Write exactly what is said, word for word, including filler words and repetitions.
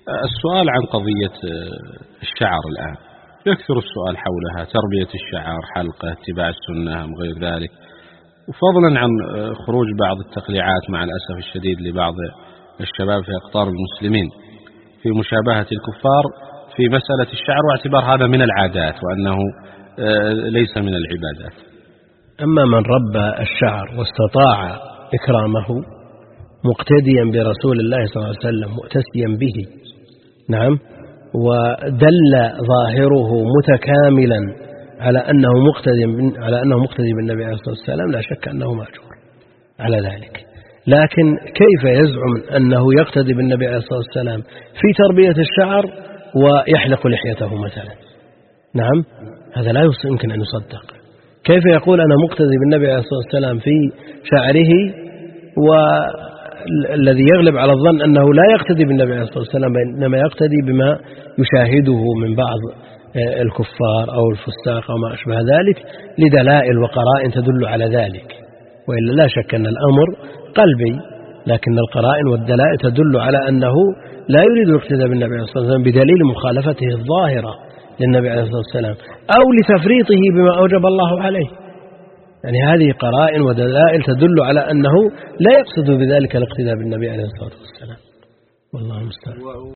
السؤال عن قضية الشعر الآن يكثر السؤال حولها، تربية الشعر، حلقة، اتباع السنة أم غير ذلك، وفضلا عن خروج بعض التقليعات مع الأسف الشديد لبعض الشباب في أقطار المسلمين في مشابهة الكفار في مسألة الشعر، واعتبار هذا من العادات وأنه ليس من العبادات. أما من ربى الشعر واستطاع إكرامه مقتديا برسول الله صلى الله عليه وسلم مؤتسيا به، نعم، ودل ظاهره متكاملا على أنه مقتدي على أنه مقتدي بالنبي عليه الصلاة والسلام، لا شك أنه مأجور على ذلك. لكن كيف يزعم أنه يقتدي بالنبي عليه الصلاة والسلام في تربية الشعر ويحلق لحيته مثلا؟ نعم، هذا لا يمكن أن يصدق. كيف يقول أنا مقتدي بالنبي عليه الصلاة والسلام في شعره والذي يغلب على الظن أنه لا يقتدي بالنبي عليه الصلاة والسلام إنما يقتدي بما يشاهده من بعض الكفار أو الفساق أو ما أشبه ذلك لدلائل وقرائن تدل على ذلك، وإلا لا شك أن الأمر قلبي، لكن القرائن والدلائل تدل على أنه لا يريد الاقتداء بالنبي عليه الصلاة والسلام بدليل مخالفته الظاهرة للنبي عليه الصلاة والسلام أو لتفريطه بما أوجب الله عليه. يعني هذه قرائن ودلائل تدل على أنه لا يقصد بذلك الاقتداء بالنبي عليه الصلاة والسلام، والله المستعان.